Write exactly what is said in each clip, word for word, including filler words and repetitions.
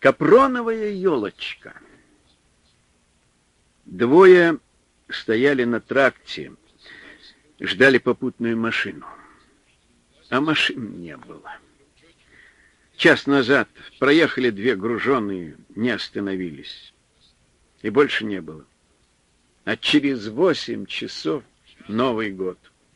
Капроновая елочка. Двое стояли на тракте, ждали попутную машину. А машин не было. Час назад проехали две груженые, не остановились. И больше не было. А через восемь часов Новый год.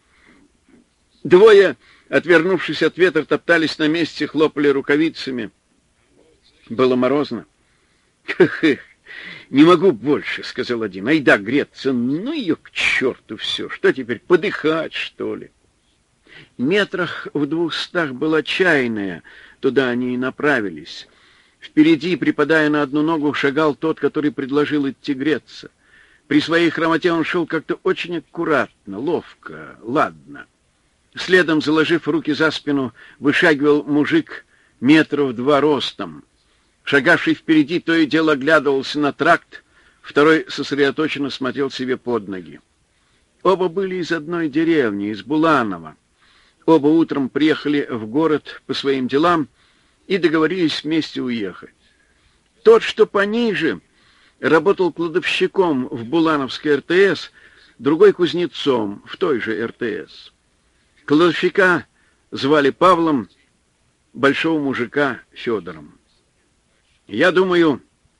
Двое, отвернувшись от ветра, топтались на месте, хлопали рукавицами. Было морозно. «Эх, не могу больше», — сказал один. «Айда греться, ну ее к черту все. Что теперь, подыхать, что ли?» Метрах в двухстах была чайная, туда они и направились. Впереди, припадая на одну ногу, шагал тот, который предложил идти греться. При своей хромоте он шел как-то очень аккуратно, ловко, ладно. Следом, заложив руки за спину, вышагивал мужик метров два ростом. Шагавший впереди то и дело оглядывался на тракт, второй сосредоточенно смотрел себе под ноги. Оба были из одной деревни, из Буланова. Оба утром приехали в город по своим делам и договорились вместе уехать. Тот, что пониже, работал кладовщиком в Булановской эр тэ эс, другой кузнецом в той же эр тэ эс. Кладовщика звали Павлом, большого мужика Федором. «Я думаю,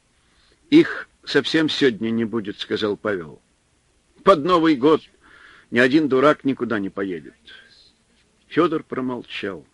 их совсем сегодня не будет», — сказал Павел. «Под Новый год ни один дурак никуда не поедет». Федор промолчал.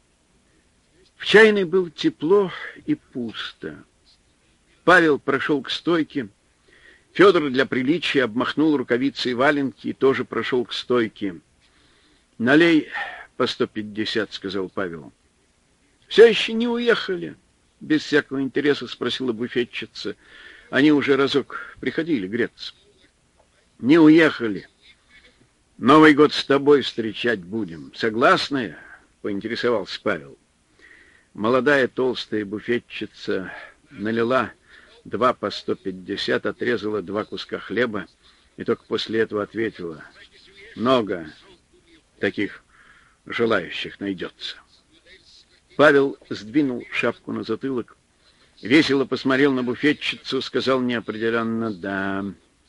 В чайной было тепло и пусто. Павел прошел к стойке. Федор для приличия обмахнул рукавицей валенки и тоже прошел к стойке. «Налей по сто пятьдесят», — сказал Павел. «Все еще не уехали?» — без всякого интереса спросила буфетчица. Они уже разок приходили греться. «Не уехали. Новый год с тобой встречать будем. Согласны?» — поинтересовался Павел. Молодая толстая буфетчица налила два по сто пятьдесят, отрезала два куска хлеба и только после этого ответила: «Много таких желающих найдется». Павел сдвинул шапку на затылок, весело посмотрел на буфетчицу, сказал неопределенно «да».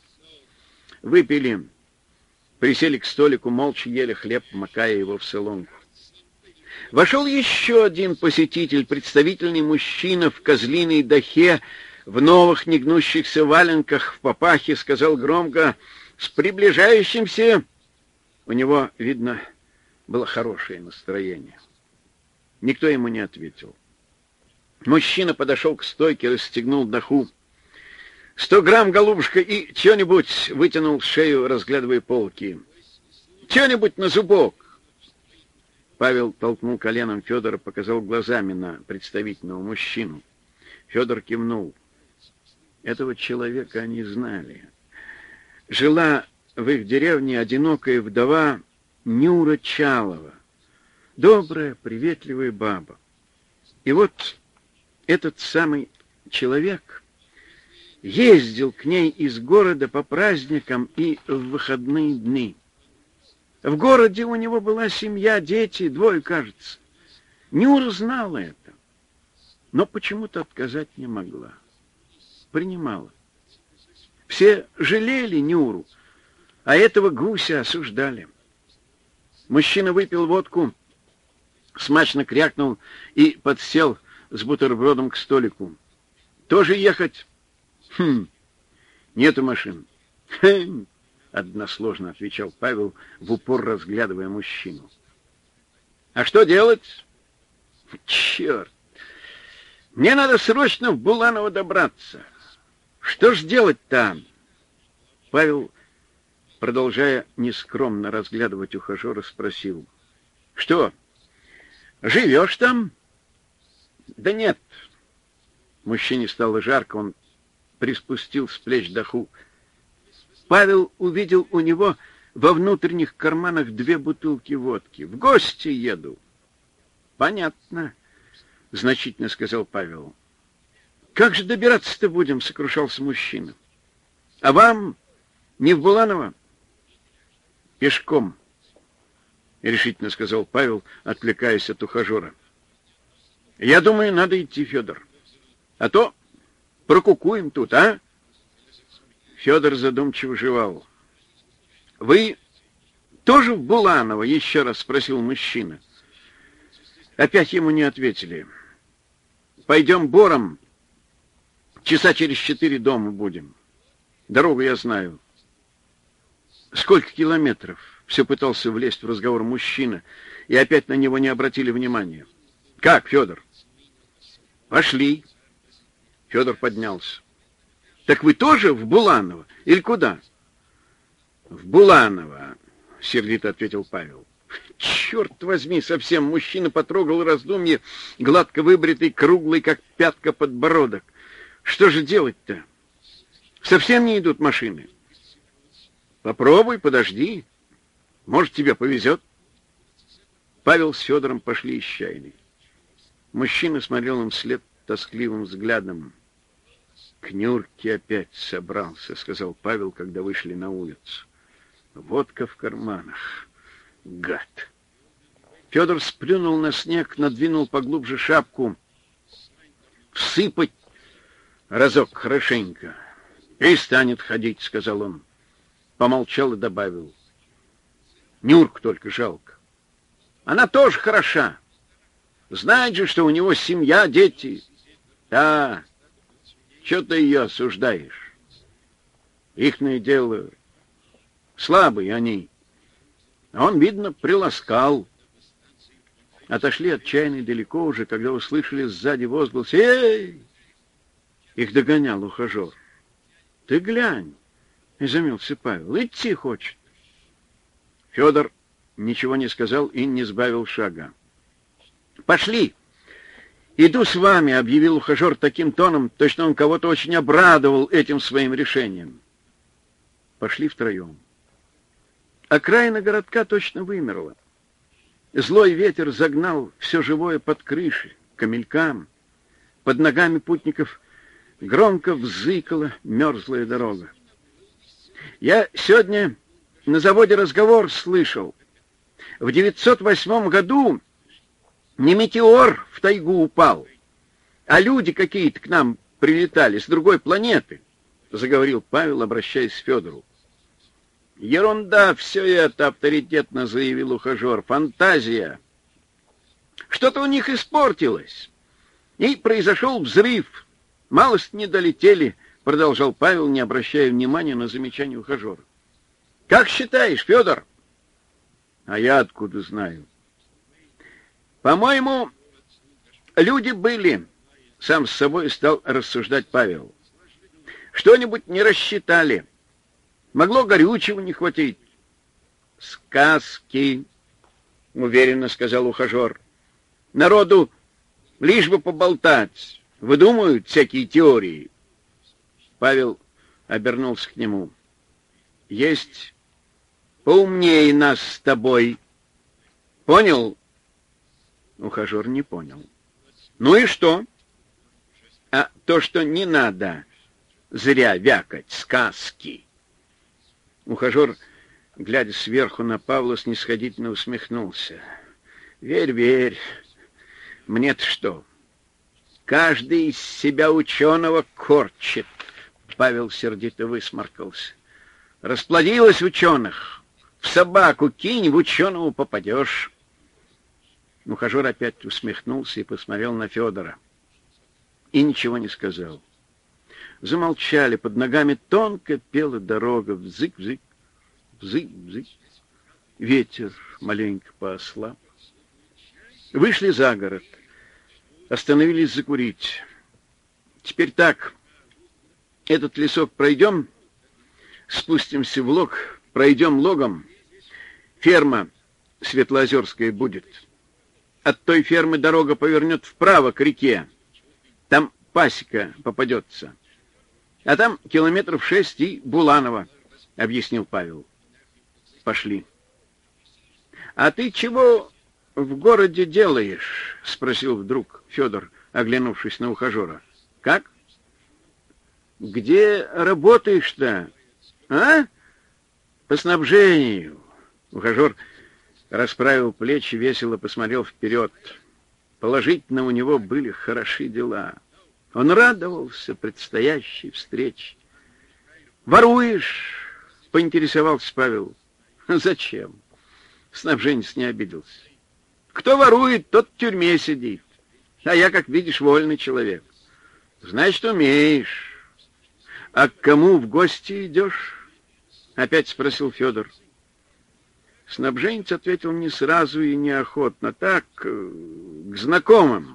Выпили, присели к столику, молча ели хлеб, макая его в соломку. Вошел еще один посетитель, представительный мужчина в козлиной дахе, в новых негнущихся валенках, в папахе, сказал громко: «С приближающимся!» У него, видно, было хорошее настроение. Никто ему не ответил. Мужчина подошел к стойке, расстегнул даху. «Сто грамм, голубушка, и чего-нибудь», — вытянул шею, разглядывая полки. «Чего-нибудь на зубок». Павел толкнул коленом Федора, показал глазами на представительного мужчину. Федор кивнул. Этого человека они знали. Жила в их деревне одинокая вдова Нюра Чалова. Добрая, приветливая баба. И вот этот самый человек ездил к ней из города по праздникам и в выходные дни. В городе у него была семья, дети, двое, кажется. Нюра знала это, но почему-то отказать не могла. Принимала. Все жалели Нюру, а этого гуся осуждали. Мужчина выпил водку, смачно крякнул и подсел с бутербродом к столику. «Тоже ехать?» «Хм, нету машин». «Хм», — односложно отвечал Павел, в упор разглядывая мужчину. «А что делать?» «Черт! Мне надо срочно в Буланово добраться. Что ж делать там?» Павел, продолжая нескромно разглядывать ухажера, спросил: «Что, живешь там?» «Да нет». Мужчине стало жарко, он приспустил с плеч даху. Павел увидел у него во внутренних карманах две бутылки водки. «В гости еду». «Понятно», — значительно сказал Павел. «Как же добираться-то будем?» — сокрушался мужчина. «А вам не в Буланово?» «Пешком», — решительно сказал Павел, отвлекаясь от ухажера. «Я думаю, надо идти, Федор. А то прокукуем тут, а? Федор задумчиво жевал. Вы тоже в Буланово? Еще раз спросил мужчина. Опять ему не ответили. Пойдем бором. Часа через четыре дома будем. Дорогу я знаю. Сколько километров? Все пытался влезть в разговор мужчина, и опять на него не обратили внимания. Как, Федор? Пошли. Федор поднялся. Так вы тоже в Буланово? Или куда? В Буланово, сердито ответил Павел. Черт возьми, совсем мужчина потрогал раздумье, гладко выбритый, круглый, как пятка подбородок. Что же делать-то? Совсем не идут машины. Попробуй, подожди. Может, тебе повезет. Павел с Федором пошли из чайной. Мужчина смотрел им вслед тоскливым взглядом. К Нюрке опять собрался, сказал Павел, когда вышли на улицу. Водка в карманах. Гад. Федор сплюнул на снег, надвинул поглубже шапку. Всыпать разок хорошенько. И станет ходить, сказал он. Помолчал и добавил. Нюрку только жалко. Она тоже хороша. Знает же, что у него семья, дети. Да, что ты ее осуждаешь? Ихное дело, слабые они. А он, видно, приласкал. Отошли от чайной далеко уже, когда услышали сзади возглас. Эй! Их догонял ухажер. Ты глянь, изумился Павел. Идти хочет. Федор ничего не сказал и не сбавил шага. Пошли. Иду с вами, объявил ухажер таким тоном, точно он кого-то очень обрадовал этим своим решением. Пошли втроем. Окраина городка точно вымерла. Злой ветер загнал все живое под крыши, к камелькам. Под ногами путников громко взыкала мерзлая дорога. Я сегодня на заводе разговор слышал. В девятьсот восьмом году не метеор в тайгу упал, а люди какие-то к нам прилетали с другой планеты, заговорил Павел, обращаясь к Федору. Ерунда все это, авторитетно заявил ухажер. Фантазия. Что-то у них испортилось. И произошел взрыв. Малость не долетели, продолжал Павел, не обращая внимания на замечание ухажера. Как считаешь, Федор? А я откуда знаю? По-моему, люди были, сам с собой стал рассуждать Павел. Что-нибудь не рассчитали. Могло горючего не хватить. Сказки, уверенно сказал ухажер. Народу лишь бы поболтать. Выдумывают всякие теории. Павел обернулся к нему. Есть поумнее нас с тобой. Понял? Ухажер не понял. Ну и что? А то, что не надо зря вякать сказки. Ухажер, глядя сверху на Павла, снисходительно усмехнулся. Верь, верь. Мне-то что? Каждый из себя ученого корчит. Павел сердито высморкался. Расплодилось ученых. В собаку кинь, в ученого попадешь. Ухажер опять усмехнулся и посмотрел на Федора. И ничего не сказал. Замолчали, под ногами тонко пела дорога. Взык-взык, взык-взык. Ветер маленько поослаб. Вышли за город. Остановились закурить. Теперь так. Этот лесок пройдем, спустимся в лог, пройдем логом. Ферма Светлоозерская будет. От той фермы дорога повернет вправо к реке. Там пасека попадется. А там километров шесть и Буланово, объяснил Павел. Пошли. А ты чего в городе делаешь? Спросил вдруг Федор, оглянувшись на ухажера. Как? Где работаешь-то? А? По снабжению. Ухажер расправил плечи, весело посмотрел вперед. Положительно у него были хороши дела. Он радовался предстоящей встрече. «Воруешь?» — поинтересовался Павел. «Зачем?» — снабженец не обиделся. «Кто ворует, тот в тюрьме сидит. А я, как видишь, вольный человек. Значит, умеешь. А к кому в гости идешь?» — опять спросил Федор. Снабженец ответил не сразу и неохотно. Так, к знакомым.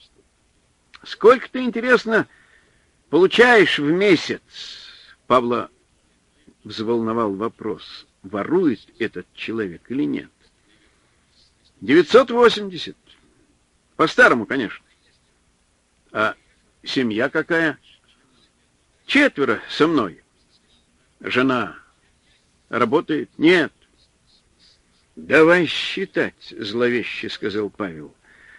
«Сколько ты, интересно, получаешь в месяц?» Павла взволновал вопрос, ворует этот человек или нет. «девятьсот восемьдесят. По-старому, конечно. А семья какая?» «Четверо со мной. Жена работает?» «Нет». «Давай считать», — зловеще сказал Павел.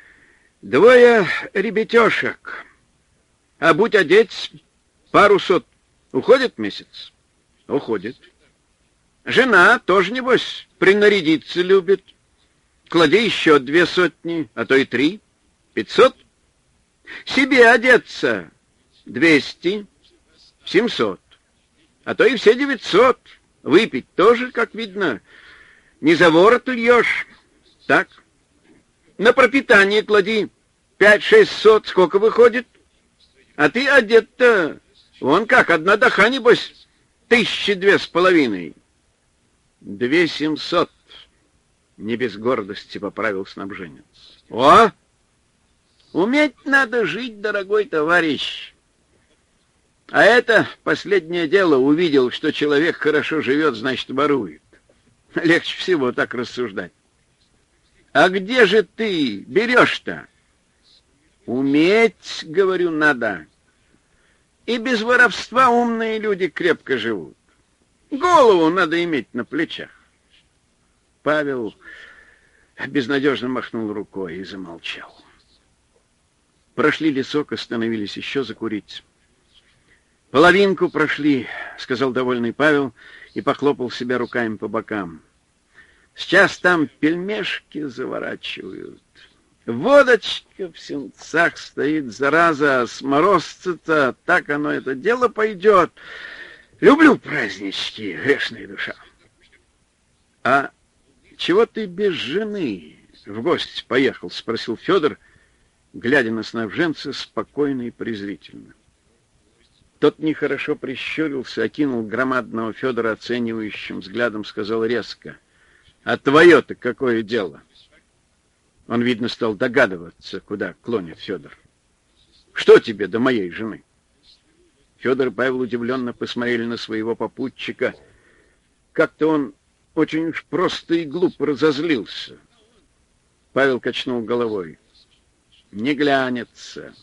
«Двое ребятешек, а будь одеть, пару сот. Уходит месяц?» «Уходит». «Жена тоже, небось, принарядиться любит. Клади еще две сотни, а то и три. Пятьсот. Себе одеться двести, семьсот, а то и все девятьсот. Выпить тоже, как видно, не за ворот льешь. Так. На пропитание клади пять-шесть сот. Сколько выходит? А ты одет-то вон как, одна даха, небось, тысячи две с половиной. Две семьсот. Не без гордости поправил снабженец. О! Уметь надо жить, дорогой товарищ. А это последнее дело. Увидел, что человек хорошо живет, значит, ворует. Легче всего так рассуждать. А где же ты берешь-то? Уметь, говорю, надо. И без воровства умные люди крепко живут. Голову надо иметь на плечах. Павел безнадежно махнул рукой и замолчал. Прошли лесок, остановились еще закурить. «Половинку прошли», — сказал довольный Павел и похлопал себя руками по бокам. «Сейчас там пельмешки заворачивают. Водочка в сенцах стоит, зараза, с морозца-то так оно это дело пойдет. Люблю празднички, грешная душа». «А чего ты без жены в гости поехал?» — спросил Федор, глядя на снабженца спокойно и презрительно. Тот нехорошо прищурился, окинул громадного Федора оценивающим взглядом, сказал резко: «А твое-то какое дело?» Он, видно, стал догадываться, куда клонит Федор. «Что тебе до моей жены?» Федор и Павел удивленно посмотрели на своего попутчика. Как-то он очень уж просто и глупо разозлился. Павел качнул головой. «Не глянется».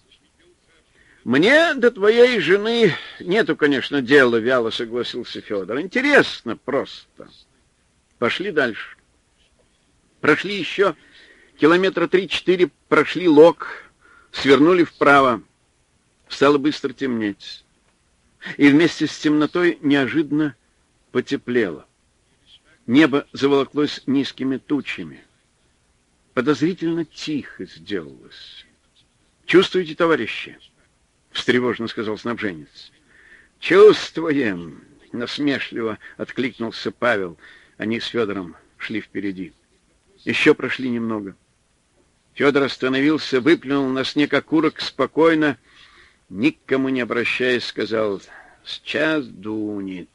«Мне до твоей жены нету, конечно, дела», — вяло согласился Федор. «Интересно просто». Пошли дальше. Прошли еще километра три-четыре, прошли лог, свернули вправо. Стало быстро темнеть. И вместе с темнотой неожиданно потеплело. Небо заволоклось низкими тучами. Подозрительно тихо сделалось. «Чувствуете, товарищи?» — встревоженно сказал снабженец. «Чувствуем!» — насмешливо откликнулся Павел. Они с Федором шли впереди. Еще прошли немного. Федор остановился, выплюнул на снег окурок, спокойно, никому не обращаясь, сказал: «Сейчас дунет».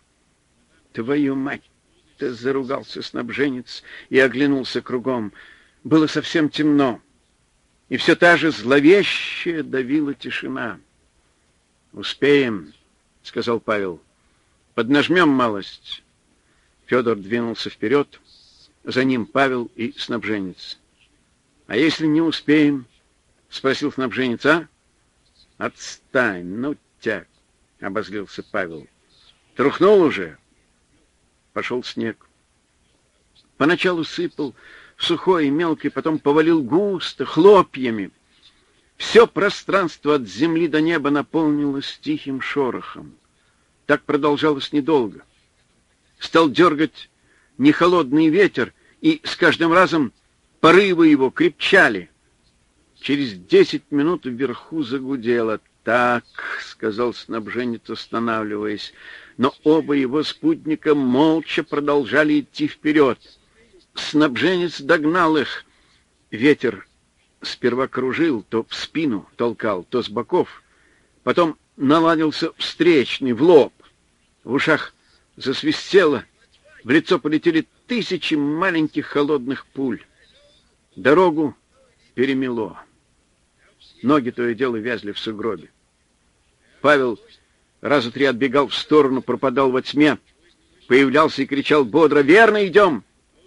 «Твою мать!» — заругался снабженец и оглянулся кругом. Было совсем темно, и все та же зловещая давила тишина. «Успеем», — сказал Павел. «Поднажмем малость». Федор двинулся вперед, за ним Павел и снабженец. «А если не успеем?» — спросил снабженец. «А? Отстань, ну тяг», — обозлился Павел. «Трухнул уже?» Пошел снег. Поначалу сыпал сухой и мелкий, потом повалил густо, хлопьями. Все пространство от земли до неба наполнилось тихим шорохом. Так продолжалось недолго. Стал дергать нехолодный ветер, и с каждым разом порывы его крепчали. Через десять минут вверху загудело. «Так», — сказал снабженец, останавливаясь, но оба его спутника молча продолжали идти вперед. Снабженец догнал их. Ветер сперва кружил, то в спину толкал, то с боков. Потом наладился встречный, в лоб. В ушах засвистело, в лицо полетели тысячи маленьких холодных пуль. Дорогу перемело. Ноги то и дело вязли в сугробе. Павел раза три отбегал в сторону, пропадал во тьме, появлялся и кричал бодро: «Верно, идем!»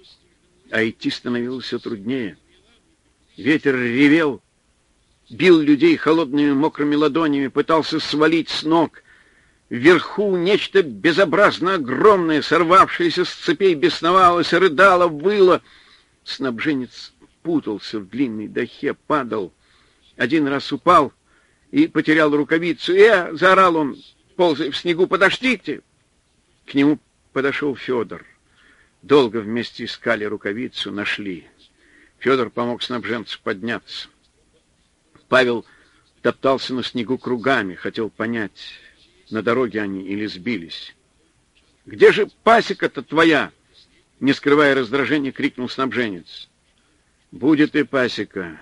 А идти становилось все труднее. Ветер ревел, бил людей холодными мокрыми ладонями, пытался свалить с ног. Вверху нечто безобразно огромное, сорвавшееся с цепей, бесновалось, рыдало, выло. Снабженец путался в длинной дахе, падал. Один раз упал и потерял рукавицу. «Э!» — заорал он, ползая в снегу. «Подождите!» К нему подошел Федор. Долго вместе искали рукавицу, нашли. Федор помог снабженцу подняться. Павел топтался на снегу кругами, хотел понять, на дороге они или сбились. «Где же пасека-то твоя?» — не скрывая раздражения, крикнул снабженец. «Будет и пасека.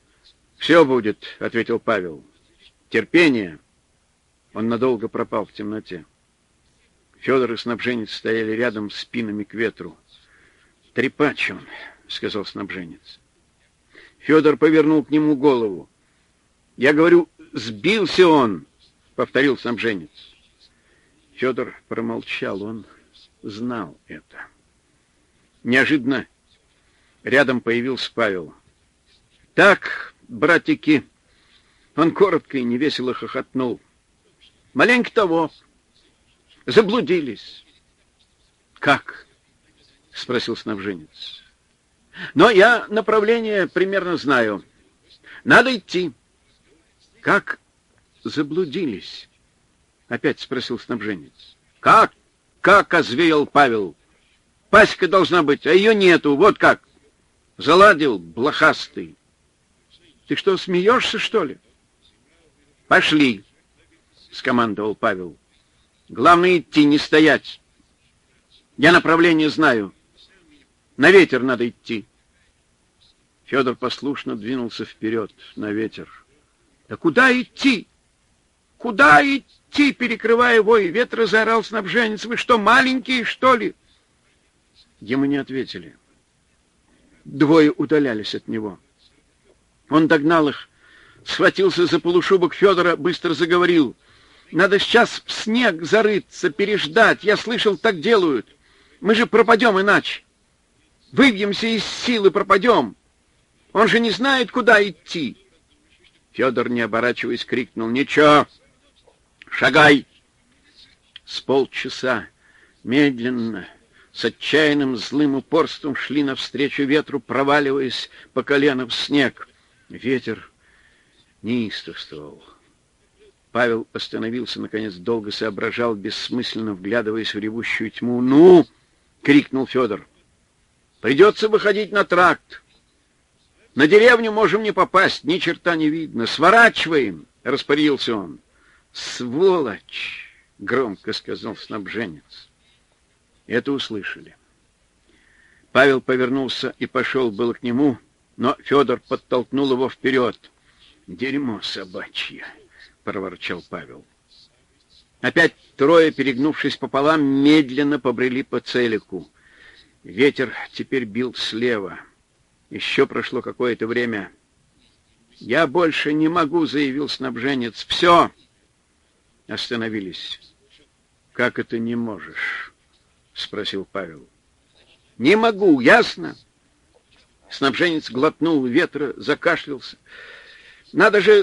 Все будет», — ответил Павел. «Терпение». Он надолго пропал в темноте. Федор и снабженец стояли рядом спинами к ветру. «Трепач он», — сказал снабженец. Федор повернул к нему голову. «Я говорю, сбился он», — повторил снабженец. Федор промолчал, он знал это. Неожиданно рядом появился Павел. «Так, братики», — он коротко и невесело хохотнул, — «маленько того, заблудились». «Как?» — спросил снабженец. «Но я направление примерно знаю. Надо идти». «Как заблудились?» — опять спросил снабженец. «Как? Как?» — озвеял Павел. «Пасека должна быть, а ее нету. Вот как. Заладил, блохастый». «Ты что, смеешься, что ли?» «Пошли», — скомандовал Павел. «Главное идти, не стоять. Я направление знаю. На ветер надо идти». Федор послушно двинулся вперед, на ветер. «Да куда идти? Куда идти?» — перекрывая вой ветра, заорал снабженец. «Вы что, маленькие, что ли?» Ему не ответили. Двое удалялись от него. Он догнал их, схватился за полушубок Федора, быстро заговорил. «Надо сейчас в снег зарыться, переждать. Я слышал, так делают. Мы же пропадем иначе. Выбьемся из силы, пропадем. Он же не знает, куда идти». Федор, не оборачиваясь, крикнул: «Ничего, шагай!» С полчаса медленно, с отчаянным злым упорством шли навстречу ветру, проваливаясь по колено в снег. Ветер неистовствовал. Павел остановился, наконец, долго соображал, бессмысленно вглядываясь в ревущую тьму. «Ну!» — крикнул Федор. «Придется выходить на тракт. На деревню можем не попасть, ни черта не видно. Сворачиваем!» — распорядился он. «Сволочь!» — громко сказал снабженец. Это услышали. Павел повернулся и пошел было к нему, но Федор подтолкнул его вперед. «Дерьмо собачье!» — проворчал Павел. Опять трое, перегнувшись пополам, медленно побрели по целику. Ветер теперь бил слева. Еще прошло какое-то время. «Я больше не могу», — заявил снабженец. «Все!» Остановились. «Как это не можешь?» — спросил Павел. «Не могу, ясно?» Снабженец глотнул ветра, закашлялся. «Надо же...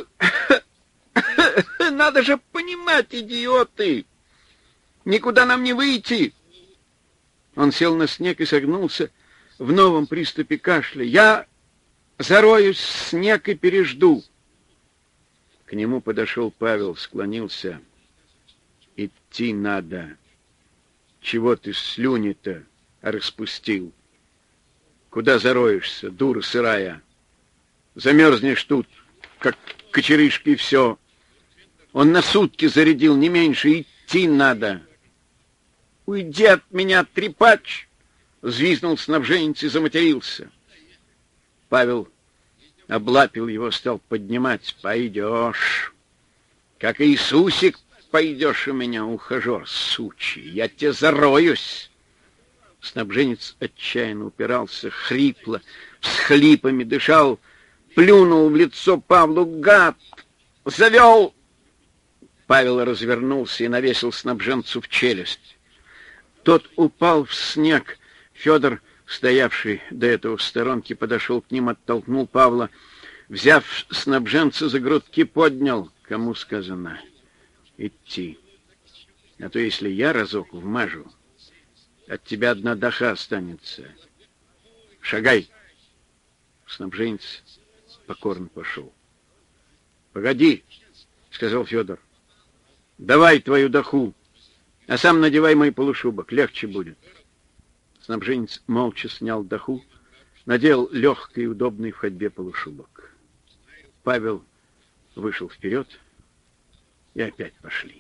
надо же понимать, идиоты! Никуда нам не выйти!» Он сел на снег и согнулся в новом приступе кашля. «Я зароюсь в снег и пережду». К нему подошел Павел, склонился. «Идти надо. Чего ты слюни-то распустил? Куда зароешься, дура сырая? Замерзнешь тут, как кочерышки, и все. Он на сутки зарядил, не меньше, идти надо. Уйди от меня, трепач! Взвизнул снабженец и заматерился. Павел облапил его, стал поднимать. Пойдешь, как Иисусик, пойдешь у меня, ухажер сучий, я тебе зароюсь. Снабженец отчаянно упирался, хрипло, всхлипами дышал, плюнул в лицо Павлу. Гад! Завел! Павел развернулся и навесил снабженцу в челюсть. Тот упал в снег. Федор, стоявший до этого в сторонке, подошел к ним, оттолкнул Павла, взяв снабженца за грудки, поднял. Кому сказано идти? А то если я разок вмажу, от тебя одна даха останется. Шагай. Снабженец покорно пошел. Погоди, сказал Федор. Давай твою даху, а сам надевай мой полушубок, легче будет. Снабженец молча снял даху, надел легкий и удобный в ходьбе полушубок. Павел вышел вперед, и опять пошли.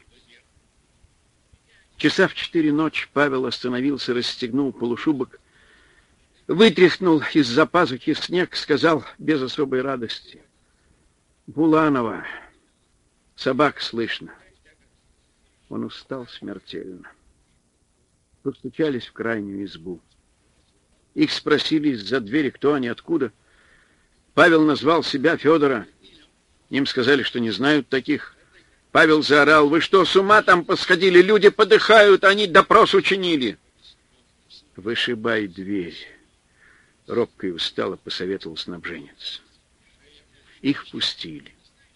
Часа в четыре ночи Павел остановился, расстегнул полушубок, вытряхнул из-за пазухи снег, сказал без особой радости: «Буланова, собак слышно». Он устал смертельно. Постучались в крайнюю избу. Их спросили из-за двери, кто они, откуда. Павел назвал себя, Федора. Им сказали, что не знают таких. Павел заорал: «Вы что, с ума там посходили? Люди подыхают, они допрос учинили!» «Вышибай дверь», — робко и устало посоветовал снабженец. Их впустили.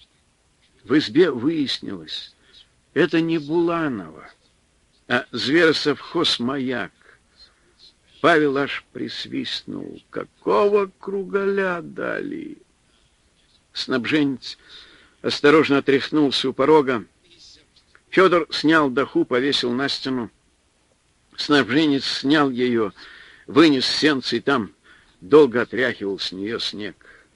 В избе выяснилось, это не Буланова, а зверосовхоз-маяк. Павел аж присвистнул. Какого кругаля дали? Снабженец осторожно отряхнулся у порога. Федор снял даху, повесил на стену. Снабженец снял ее, вынес сенцы и там долго отряхивал с нее снег.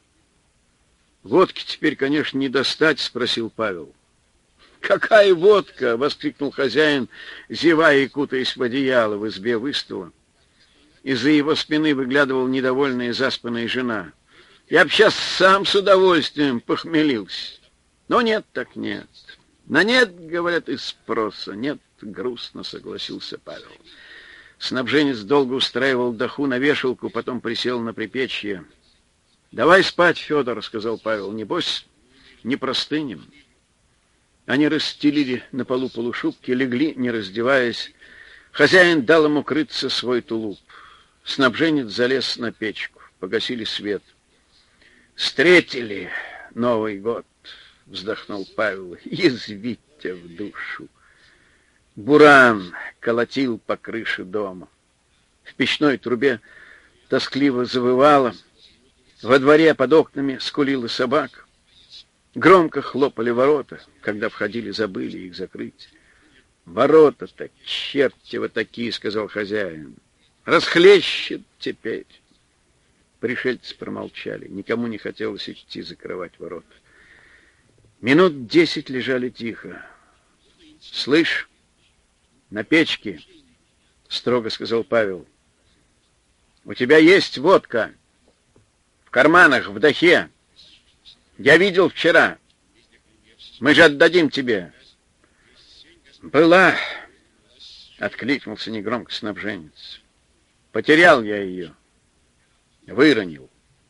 «Водки теперь, конечно, не достать?» — спросил Павел. «Какая водка!» — воскликнул хозяин, зевая и кутаясь в одеяло в избе выстола. Из-за его спины выглядывала недовольная заспанная жена. «Я б сейчас сам с удовольствием похмелился. Но нет так нет. На нет, говорят, и спроса. Нет, грустно», — согласился Павел. Снабженец долго устраивал даху на вешалку, потом присел на припечье. «Давай спать, Федор», — сказал Павел. «Небось, не простынем». Они расстелили на полу полушубки, легли, не раздеваясь. Хозяин дал ему крыться свой тулуп. Снабженец залез на печку. Погасили свет. «Встретили Новый год», — вздохнул Павел. «Язвите в душу». Буран колотил по крыше дома. В печной трубе тоскливо завывало. Во дворе под окнами скулила собака. Громко хлопали ворота, когда входили, забыли их закрыть. «Ворота-то, черти вы такие», — сказал хозяин. «Расхлещет теперь». Пришельцы промолчали. Никому не хотелось идти закрывать ворота. Минут десять лежали тихо. «Слышь, на печке», — строго сказал Павел, — «у тебя есть водка в карманах, в дахе. Я видел вчера. Мы же отдадим тебе». «Была», — откликнулся негромко снабженец. «Потерял я ее. Выронил».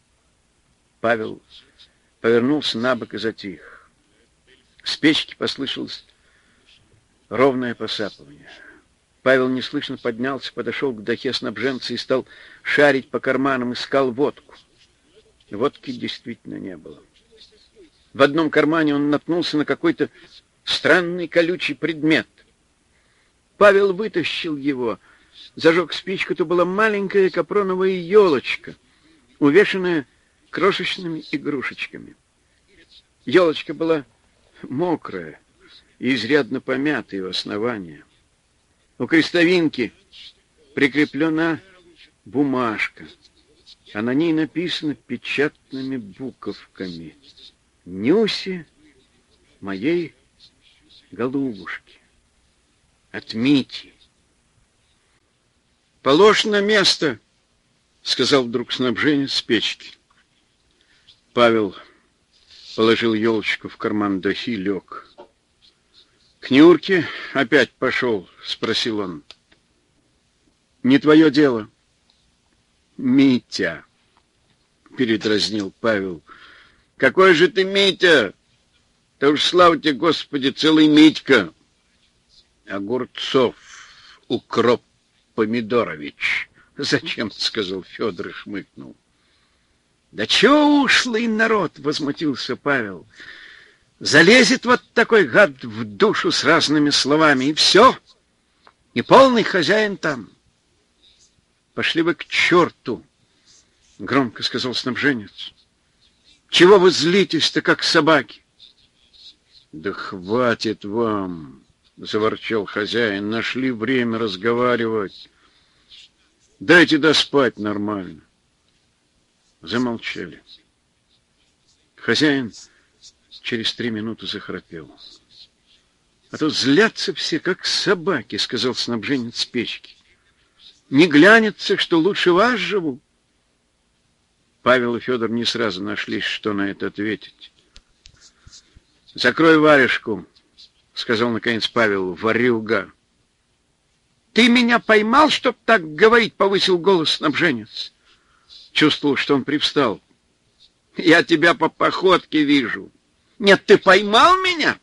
Павел повернулся на бок и затих. С печки послышалось ровное посапывание. Павел неслышно поднялся, подошел к дахе снабженца и стал шарить по карманам, искал водку. Водки действительно не было. В одном кармане он наткнулся на какой-то странный колючий предмет. Павел вытащил его, зажег спичку. Это была маленькая капроновая елочка, увешанная крошечными игрушечками. Елочка была мокрая и изрядно помятая у основания. У крестовинки прикреплена бумажка. а на ней написано печатными буковками: «Нюсе моей голубушки, от Мити». «Положь на место», — сказал вдруг снабженец с печки. Павел положил елочку в карман дахи, лег. «К Нюрке опять пошел?» — спросил он. «Не твое дело». «Митя», — передразнил Павел. «Какой же ты Митя? Да уж, слава тебе, Господи, целый Митька. Огурцов, укроп Помидорович». «Зачем?» — сказал Федор и хмыкнул. «Да чего ушлый народ!» — возмутился Павел. «Залезет вот такой гад в душу с разными словами, и все, и полный хозяин там». «Пошли вы к черту!» — громко сказал снабженец. «Чего вы злитесь-то, как собаки?» «Да хватит вам!» — заворчал хозяин. «Нашли время разговаривать. Дайте доспать нормально». Замолчали. Хозяин через три минуты захрапел. «А то злятся все, как собаки», — сказал снабженец с печки. «Не глянется, что лучше вас живу». Павел и Федор не сразу нашлись, что на это ответить. «Закрой варежку», — сказал наконец Павел, — «ворюга». «Ты меня поймал, чтоб так говорить?» — повысил голос снабженец. Чувствовал, что он привстал. «Я тебя по походке вижу». «Нет, ты поймал меня?»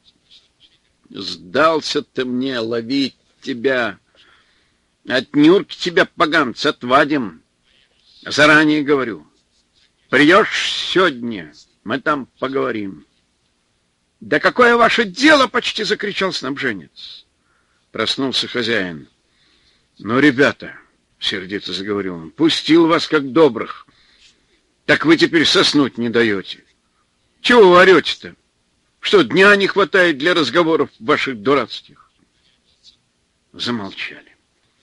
«Сдался ты мне, ловить тебя. От Нюрки тебя, поганца, отвадим. Заранее говорю. Придешь сегодня, мы там поговорим». «Да какое ваше дело?» — почти закричал снабженец. Проснулся хозяин. «Ну, ребята», — сердито заговорил он, — «пустил вас как добрых. Так вы теперь соснуть не даете. Чего вы орете-то? Что, дня не хватает для разговоров ваших дурацких?» Замолчали.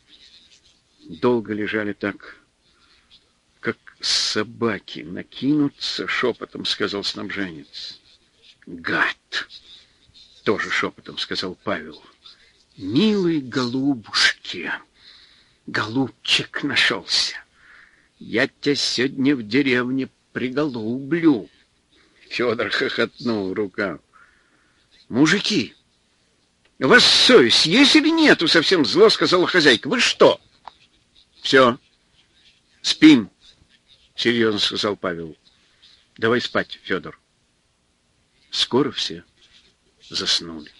Долго лежали так, как собаки. «Накинутся», — шепотом сказал снабженец. «Гад!» — тоже шепотом сказал Павел. «Милые голубушки, голубчик нашелся. Я тебя сегодня в деревне приголублю». Федор хохотнул в рукав. «Мужики, у вас совесть есть или нету?» — совсем зло сказала хозяйка. «Вы что?» «Все, спим», — серьезно сказал Павел. «Давай спать, Федор». Скоро все заснули.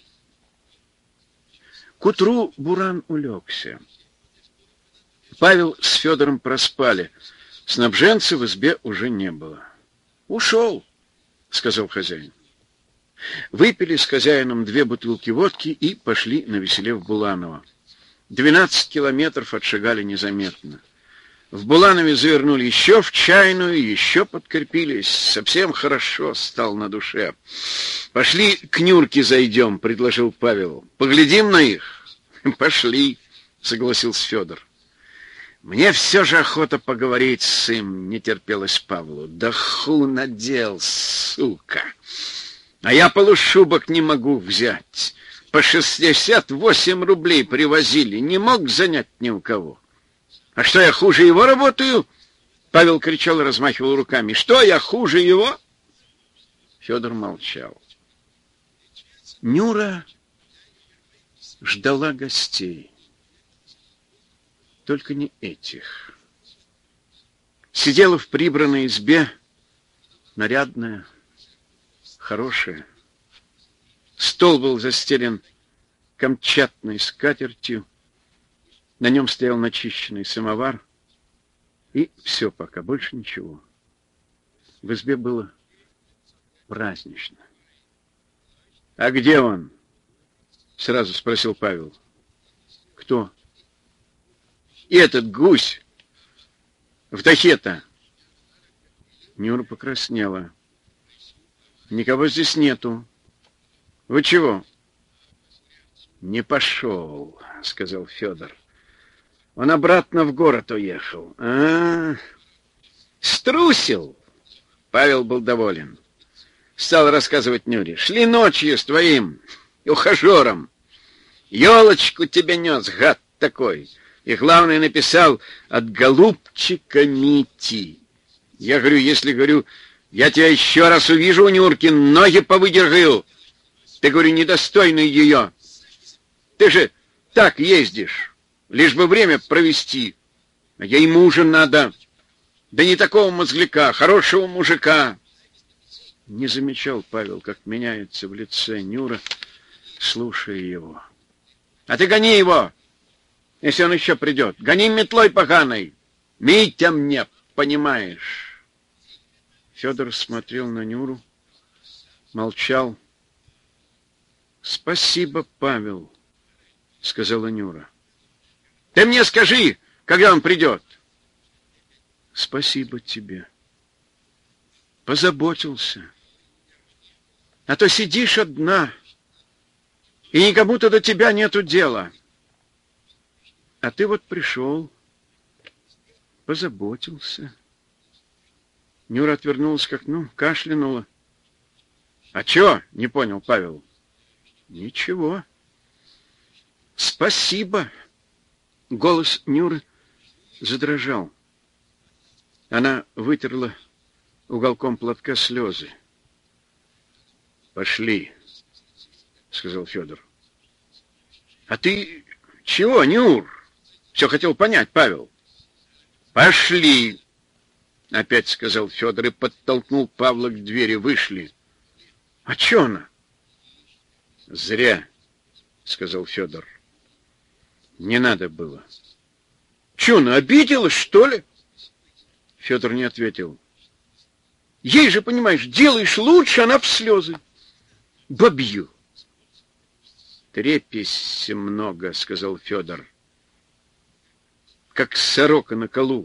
К утру буран улегся. Павел с Федором проспали. Снабженца в избе уже не было. «Ушел», — сказал хозяин. Выпили с хозяином две бутылки водки и пошли навеселе в Буланово. Двенадцать километров отшагали незаметно. В Буланове завернули еще в чайную, еще подкрепились. Совсем хорошо стало на душе. «Пошли к Нюрке зайдем», — предложил Павел. «Поглядим на их». «Пошли», — согласился Федор. «Мне все же охота поговорить с им», — не терпелось Павлу. «Да ху надел, сука! А я полушубок не могу взять. По шестьдесят восемь рублей привозили, не мог занять ни у кого». «А что, я хуже его работаю?» Павел кричал и размахивал руками. «Что, я хуже его?» Федор молчал. Нюра ждала гостей. Только не этих. Сидела в прибранной избе, нарядная, хорошая. Стол был застелен камчатной скатертью. На нем стоял начищенный самовар. И все пока, больше ничего. В избе было празднично. «А где он?» — сразу спросил Павел. «Кто?» «И этот гусь в дахе-то». Нюра покраснела. «Никого здесь нету. Вы чего?» «Не пошел», — сказал Федор. «Он обратно в город уехал». А, -а, -а. Струсил. Павел был доволен. Стал рассказывать Нюре. Шли ночью с твоим ухажером. Елочку тебе нес, гад такой. И главное написал от голубчика Мити. Я говорю, если, говорю, я тебя еще раз увижу у Нюрки, ноги повыдергаю. Ты, говорю, недостойный ее. Ты же так ездишь, лишь бы время провести. А ей мужа надо. Да не такого мозгляка, хорошего мужика. Не замечал Павел, как меняется в лице Нюра, слушая его. А ты гони его, если он еще придет. Гони метлой поганой. Митя мне, понимаешь. Федор смотрел на Нюру, молчал. Спасибо, Павел, сказала Нюра. Ты мне скажи, когда он придет. Спасибо тебе. Позаботился. А то сидишь одна, и никому-то до тебя нету дела. А ты вот пришел, позаботился. Нюра отвернулась к окну, кашлянула. А чё? Не понял Павел. Ничего. Спасибо. Голос Нюры задрожал. Она вытерла уголком платка слезы. Пошли, сказал Федор. А ты чего, Нюр? Все хотел понять, Павел. Пошли, опять сказал Федор и подтолкнул Павла к двери. Вышли. А че она? Зря, сказал Федор. Не надо было. Че, она обиделась, что ли? Федор не ответил. Ей же, понимаешь, делаешь лучше, она в слезы. Бабью. Трепись много, сказал Федор. Как сорока на колу.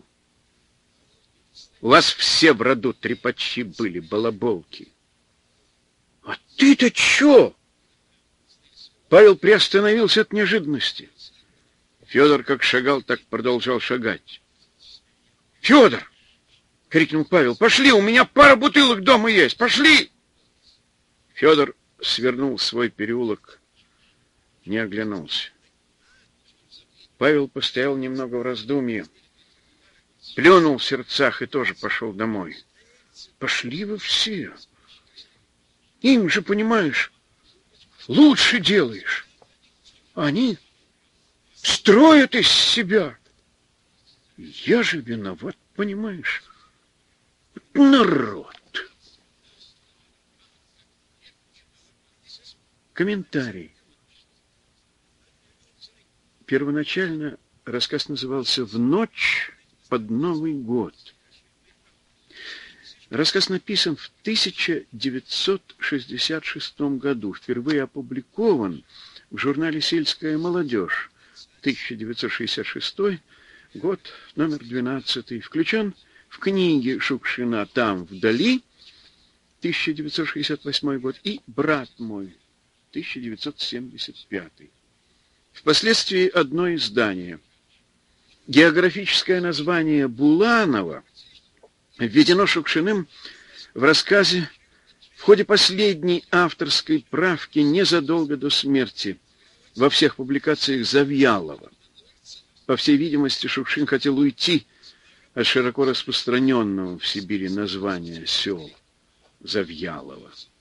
У вас все в роду трепачи были, балаболки. А ты-то чё? Павел приостановился от неожиданности. Федор как шагал, так продолжал шагать. Федор! — крикнул Павел. — Пошли, у меня пара бутылок дома есть. Пошли! Федор свернул в свой переулок, не оглянулся. Павел постоял немного в раздумье, плюнул в сердцах и тоже пошел домой. Пошли вы все. Им же, понимаешь, лучше делаешь. Они строят из себя. Я же виноват, понимаешь? Народ. Комментарий. Первоначально рассказ назывался «В ночь под Новый год». Рассказ написан в тысяча девятьсот шестьдесят шестом году, впервые опубликован в журнале «Сельская молодежь», тысяча девятьсот шестьдесят шестой год, номер двенадцатый, включен в книги Шукшина «Там вдали», тысяча девятьсот шестьдесят восьмой год, и «Брат мой», тысяча девятьсот семьдесят пятый. Впоследствии одно издание. Географическое название Буланова введено Шукшиным в рассказе в ходе последней авторской правки незадолго до смерти во всех публикациях Завьялова. По всей видимости, Шукшин хотел уйти от широко распространенного в Сибири названия сел Завьялова.